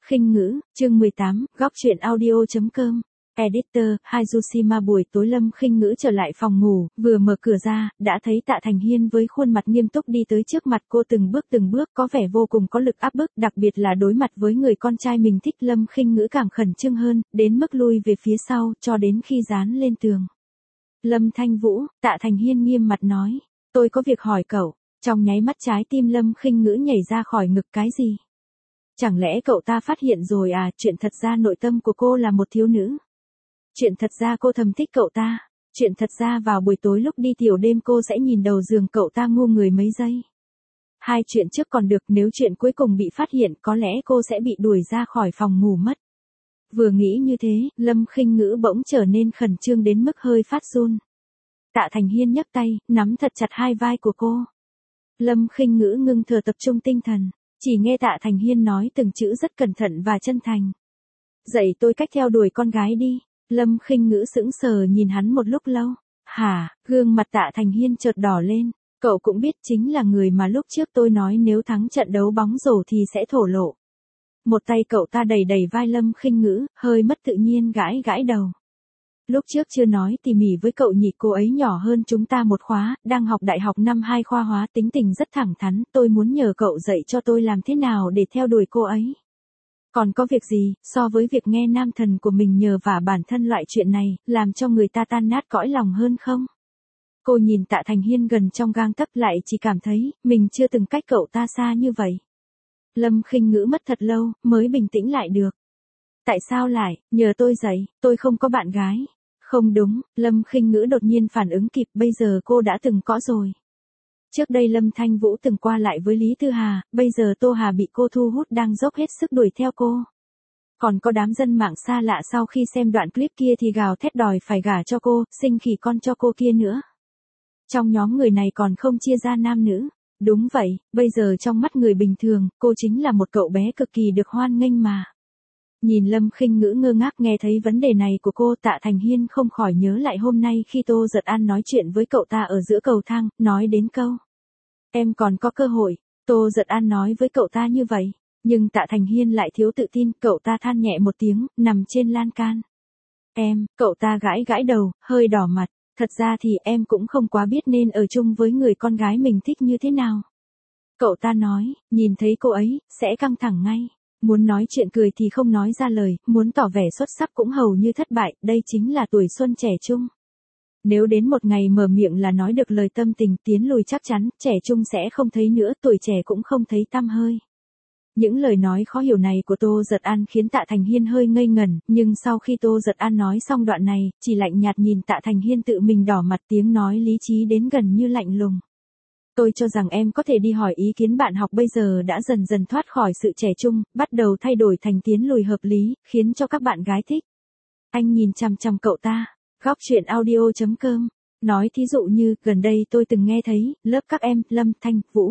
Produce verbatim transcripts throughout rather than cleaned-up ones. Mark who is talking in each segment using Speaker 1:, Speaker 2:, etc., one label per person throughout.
Speaker 1: Khinh ngữ, chương mười tám, góc truyện audio chấm com. Editor, Hazushima. Buổi tối Lâm Khinh Ngữ trở lại phòng ngủ, vừa mở cửa ra, đã thấy Tạ Thành Hiên với khuôn mặt nghiêm túc đi tới trước mặt cô, từng bước từng bước có vẻ vô cùng có lực áp bức, đặc biệt là đối mặt với người con trai mình thích. Lâm Khinh Ngữ càng khẩn trương hơn, đến mức lui về phía sau, cho đến khi dán lên tường. Lâm Thanh Vũ, Tạ Thành Hiên nghiêm mặt nói, tôi có việc hỏi cậu. Trong nháy mắt trái tim Lâm Khinh Ngữ nhảy ra khỏi ngực. Cái gì? Chẳng lẽ cậu ta phát hiện rồi à? Chuyện thật ra nội tâm của cô là một thiếu nữ. Chuyện thật ra cô thầm thích cậu ta. Chuyện thật ra vào buổi tối lúc đi tiểu đêm cô sẽ nhìn đầu giường cậu ta ngu người mấy giây. Hai chuyện trước còn được, nếu chuyện cuối cùng bị phát hiện có lẽ cô sẽ bị đuổi ra khỏi phòng ngủ mất. Vừa nghĩ như thế, Lâm Khinh Ngữ bỗng trở nên khẩn trương đến mức hơi phát run. Tạ Thành Hiên nhấc tay, nắm thật chặt hai vai của cô. Lâm Khinh Ngữ ngưng thở tập trung tinh thần, chỉ nghe Tạ Thành Hiên nói từng chữ rất cẩn thận và chân thành. Dạy tôi cách theo đuổi con gái đi. Lâm Khinh Ngữ sững sờ nhìn hắn một lúc lâu. Hả? Gương mặt Tạ Thành Hiên chợt đỏ lên. Cậu cũng biết chính là người mà lúc trước tôi nói nếu thắng trận đấu bóng rổ thì sẽ thổ lộ. Một tay cậu ta đẩy đẩy vai Lâm Khinh Ngữ, hơi mất tự nhiên gãi gãi đầu. Lúc trước chưa nói tỉ mỉ với cậu nhỉ, cô ấy nhỏ hơn chúng ta một khóa, đang học đại học năm hai khoa hóa, tính tình rất thẳng thắn, tôi muốn nhờ cậu dạy cho tôi làm thế nào để theo đuổi cô ấy. Còn có việc gì, so với việc nghe nam thần của mình nhờ vả bản thân loại chuyện này, làm cho người ta tan nát cõi lòng hơn không? Cô nhìn Tạ Thành Hiên gần trong gang tấc, lại chỉ cảm thấy, mình chưa từng cách cậu ta xa như vậy. Lâm Khinh Ngữ mất thật lâu, mới bình tĩnh lại được. Tại sao lại, nhờ tôi dạy, tôi không có bạn gái. Không đúng, Lâm Khinh Ngữ đột nhiên phản ứng kịp, bây giờ cô đã từng có rồi. Trước đây Lâm Thanh Vũ từng qua lại với Lý Tư Hà, bây giờ Tô Hà bị cô thu hút đang dốc hết sức đuổi theo cô. Còn có đám dân mạng xa lạ sau khi xem đoạn clip kia thì gào thét đòi phải gả cho cô, sinh khỉ con cho cô kia nữa. Trong nhóm người này còn không chia ra nam nữ. Đúng vậy, bây giờ trong mắt người bình thường, cô chính là một cậu bé cực kỳ được hoan nghênh mà. Nhìn Lâm Khinh Ngữ ngơ ngác nghe thấy vấn đề này của cô, Tạ Thành Hiên không khỏi nhớ lại hôm nay khi Tô Giật An nói chuyện với cậu ta ở giữa cầu thang, nói đến câu. Em còn có cơ hội, Tô Giật An nói với cậu ta như vậy. Nhưng Tạ Thành Hiên lại thiếu tự tin, cậu ta than nhẹ một tiếng, nằm trên lan can. Em, cậu ta gãi gãi đầu, hơi đỏ mặt. Thật ra thì em cũng không quá biết nên ở chung với người con gái mình thích như thế nào. Cậu ta nói, nhìn thấy cô ấy, sẽ căng thẳng ngay. Muốn nói chuyện cười thì không nói ra lời, muốn tỏ vẻ xuất sắc cũng hầu như thất bại, đây chính là tuổi xuân trẻ trung. Nếu đến một ngày mở miệng là nói được lời tâm tình, tiến lùi chắc chắn, trẻ trung sẽ không thấy nữa, tuổi trẻ cũng không thấy tăm hơi. Những lời nói khó hiểu này của Tô Giật An khiến Tạ Thành Hiên hơi ngây ngẩn, nhưng sau khi Tô Giật An nói xong đoạn này, chỉ lạnh nhạt nhìn Tạ Thành Hiên tự mình đỏ mặt, tiếng nói lý trí đến gần như lạnh lùng. Tôi cho rằng em có thể đi hỏi ý kiến bạn học bây giờ đã dần dần thoát khỏi sự trẻ trung, bắt đầu thay đổi thành tiến lùi hợp lý, khiến cho các bạn gái thích. Anh nhìn chằm chằm cậu ta, góc truyện audio chấm com, nói thí dụ như, gần đây tôi từng nghe thấy, lớp các em, Lâm, Thanh, Vũ.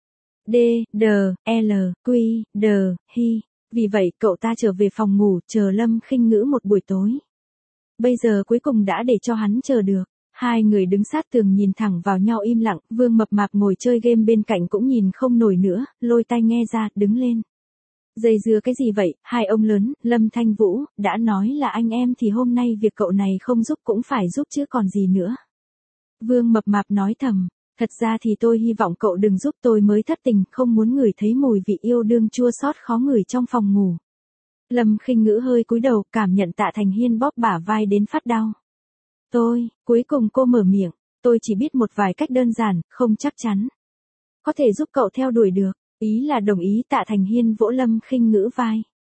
Speaker 1: D, D, L, Q, D, Hi. Vì vậy cậu ta trở về phòng ngủ, chờ Lâm Khinh Ngữ một buổi tối. Bây giờ cuối cùng đã để cho hắn chờ được. Hai người đứng sát tường nhìn thẳng vào nhau im lặng, Vương Mập Mạp ngồi chơi game bên cạnh cũng nhìn không nổi nữa, lôi tai nghe ra, đứng lên. Dây dưa cái gì vậy, hai ông lớn, Lâm Thanh Vũ, đã nói là anh em thì hôm nay việc cậu này không giúp cũng phải giúp chứ còn gì nữa. Vương Mập Mạp nói thầm, thật ra thì tôi hy vọng cậu đừng giúp, tôi mới thất tình, không muốn ngửi thấy mùi vị yêu đương chua xót khó ngửi trong phòng ngủ. Lâm Khinh Ngữ hơi cúi đầu, cảm nhận Tạ Thành Hiên bóp bả vai đến phát đau. Tôi, cuối cùng cô mở miệng, tôi chỉ biết một vài cách đơn giản, không chắc chắn. Có thể giúp cậu theo đuổi được, ý là đồng ý. Tạ Thành Hiên vỗ Lâm Khinh Ngữ vai.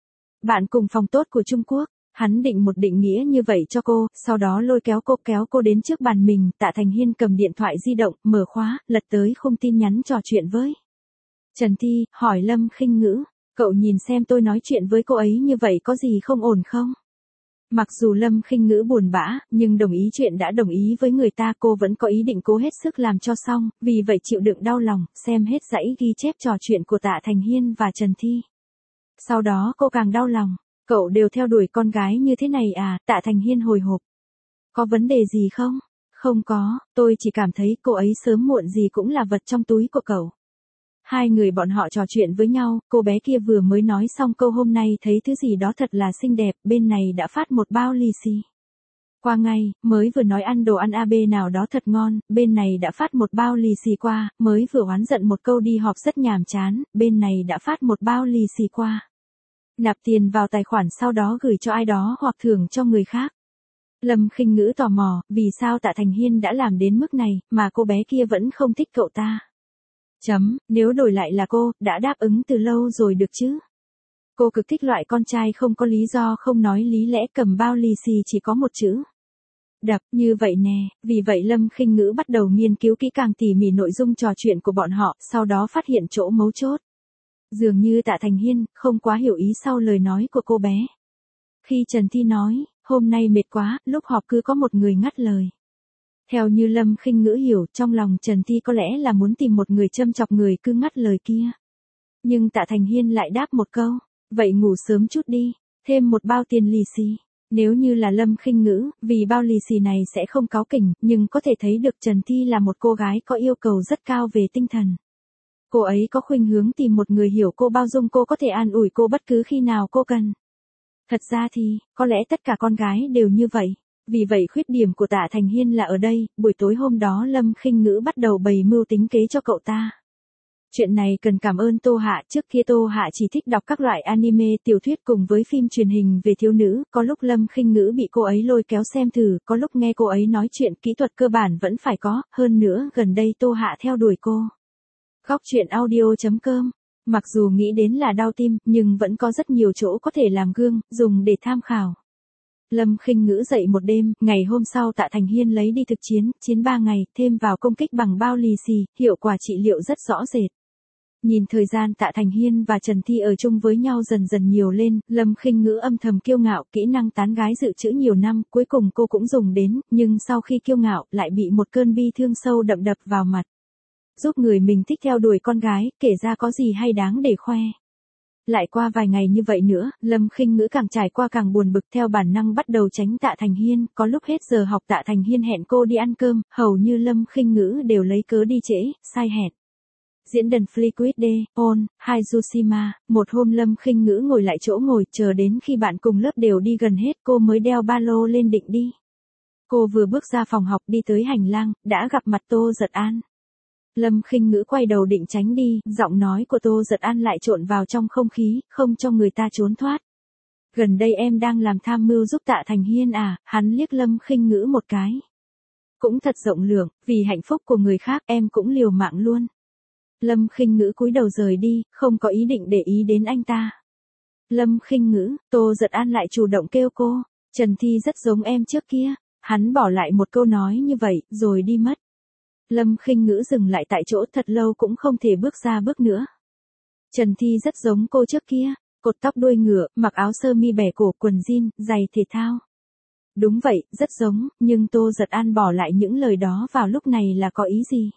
Speaker 1: Bạn cùng phòng tốt của Trung Quốc, hắn định một định nghĩa như vậy cho cô, sau đó lôi kéo cô kéo cô đến trước bàn mình. Tạ Thành Hiên cầm điện thoại di động, mở khóa, lật tới khung tin nhắn trò chuyện với Trần Thi, hỏi Lâm Khinh Ngữ, cậu nhìn xem tôi nói chuyện với cô ấy như vậy có gì không ổn không? Mặc dù Lâm Khinh Ngữ buồn bã, nhưng đồng ý chuyện đã đồng ý với người ta, cô vẫn có ý định cố hết sức làm cho xong, vì vậy chịu đựng đau lòng, xem hết dãy ghi chép trò chuyện của Tạ Thành Hiên và Trần Thi. Sau đó cô càng đau lòng, cậu đều theo đuổi con gái như thế này à? Tạ Thành Hiên hồi hộp. Có vấn đề gì không? Không có, tôi chỉ cảm thấy cô ấy sớm muộn gì cũng là vật trong túi của cậu. Hai người bọn họ trò chuyện với nhau, cô bé kia vừa mới nói xong câu hôm nay thấy thứ gì đó thật là xinh đẹp, bên này đã phát một bao lì xì. Qua ngay, mới vừa nói ăn đồ ăn a bê nào đó thật ngon, bên này đã phát một bao lì xì qua, mới vừa oán giận một câu đi họp rất nhàm chán, bên này đã phát một bao lì xì qua. Nạp tiền vào tài khoản sau đó gửi cho ai đó hoặc thưởng cho người khác. Lâm Khinh Ngữ tò mò, vì sao Tạ Thành Hiên đã làm đến mức này, mà cô bé kia vẫn không thích cậu ta. Chấm, nếu đổi lại là cô, đã đáp ứng từ lâu rồi được chứ. Cô cực thích loại con trai không có lý do không nói lý lẽ cầm bao lì xì chỉ có một chữ. Đập, như vậy nè, vì vậy Lâm Khinh Ngữ bắt đầu nghiên cứu kỹ càng tỉ mỉ nội dung trò chuyện của bọn họ, sau đó phát hiện chỗ mấu chốt. Dường như Tạ Thành Hiên không quá hiểu ý sau lời nói của cô bé. Khi Trần Thi nói, hôm nay mệt quá, lúc họp cứ có một người ngắt lời. Theo như Lâm Khinh Ngữ hiểu, trong lòng Trần Thi có lẽ là muốn tìm một người châm chọc người cứ ngắt lời kia. Nhưng Tạ Thành Hiên lại đáp một câu, vậy ngủ sớm chút đi, thêm một bao tiền lì xì. Nếu như là Lâm Khinh Ngữ, vì bao lì xì này sẽ không cáu kỉnh, nhưng có thể thấy được Trần Thi là một cô gái có yêu cầu rất cao về tinh thần. Cô ấy có khuynh hướng tìm một người hiểu cô, bao dung cô, có thể an ủi cô bất cứ khi nào cô cần. Thật ra thì, có lẽ tất cả con gái đều như vậy. Vì vậy khuyết điểm của Tạ Thành Hiên là ở đây, buổi tối hôm đó Lâm Khinh Ngữ bắt đầu bày mưu tính kế cho cậu ta. Chuyện này cần cảm ơn Tô Hạ, trước kia Tô Hạ chỉ thích đọc các loại anime, tiểu thuyết cùng với phim truyền hình về thiếu nữ, có lúc Lâm Khinh Ngữ bị cô ấy lôi kéo xem thử, có lúc nghe cô ấy nói chuyện kỹ thuật cơ bản vẫn phải có, hơn nữa gần đây Tô Hạ theo đuổi cô. Góc truyện audio chấm com. Mặc dù nghĩ đến là đau tim, nhưng vẫn có rất nhiều chỗ có thể làm gương, dùng để tham khảo. Lâm Khinh Ngữ dậy một đêm, ngày hôm sau Tạ Thành Hiên lấy đi thực chiến, chiến ba ngày, thêm vào công kích bằng bao lì xì, hiệu quả trị liệu rất rõ rệt. Nhìn thời gian Tạ Thành Hiên và Trần Thi ở chung với nhau dần dần nhiều lên, Lâm Khinh Ngữ âm thầm kiêu ngạo, kỹ năng tán gái dự trữ nhiều năm, cuối cùng cô cũng dùng đến, nhưng sau khi kiêu ngạo, lại bị một cơn bi thương sâu đậm đập vào mặt. Giúp người mình thích theo đuổi con gái, kể ra có gì hay đáng để khoe. Lại qua vài ngày như vậy nữa, Lâm Khinh Ngữ càng trải qua càng buồn bực, theo bản năng bắt đầu tránh Tạ Thành Hiên, có lúc hết giờ học Tạ Thành Hiên hẹn cô đi ăn cơm, hầu như Lâm Khinh Ngữ đều lấy cớ đi trễ, sai hẹn. Diễn đàn Flickwick Day, On, Hiroshima, một hôm Lâm Khinh Ngữ ngồi lại chỗ ngồi, chờ đến khi bạn cùng lớp đều đi gần hết cô mới đeo ba lô lên định đi. Cô vừa bước ra phòng học đi tới hành lang, đã gặp mặt Tô Giật An. Lâm Khinh Ngữ quay đầu định tránh đi, giọng nói của Tô Giật An lại trộn vào trong không khí, không cho người ta trốn thoát. Gần đây em đang làm tham mưu giúp Tạ Thành Hiên à, hắn liếc Lâm Khinh Ngữ một cái. Cũng thật rộng lượng, vì hạnh phúc của người khác em cũng liều mạng luôn. Lâm Khinh Ngữ cúi đầu rời đi, không có ý định để ý đến anh ta. Lâm Khinh Ngữ, Tô Giật An lại chủ động kêu cô, Trần Thi rất giống em trước kia, hắn bỏ lại một câu nói như vậy, rồi đi mất. Lâm Khinh Ngữ dừng lại tại chỗ thật lâu cũng không thể bước ra bước nữa. Trần Thi rất giống cô trước kia, cột tóc đuôi ngựa, mặc áo sơ mi bẻ cổ, quần jean, giày thể thao. Đúng vậy, rất giống, nhưng Tô Giật An bỏ lại những lời đó vào lúc này là có ý gì?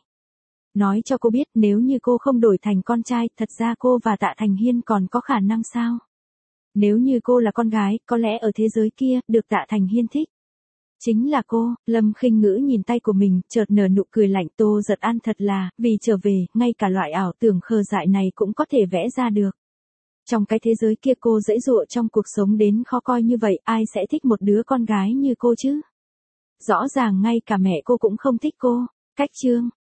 Speaker 1: Nói cho cô biết nếu như cô không đổi thành con trai, thật ra cô và Tạ Thành Hiên còn có khả năng sao? Nếu như cô là con gái, có lẽ ở thế giới kia, được Tạ Thành Hiên thích. Chính là cô. Lâm Khinh Ngữ nhìn tay của mình, chợt nở nụ cười lạnh. Tô Giật An thật là, vì trở về, ngay cả loại ảo tưởng khờ dại này cũng có thể vẽ ra được. Trong cái thế giới kia cô dãy dụa trong cuộc sống đến khó coi như vậy, ai sẽ thích một đứa con gái như cô chứ? Rõ ràng ngay cả mẹ cô cũng không thích cô. Cách chương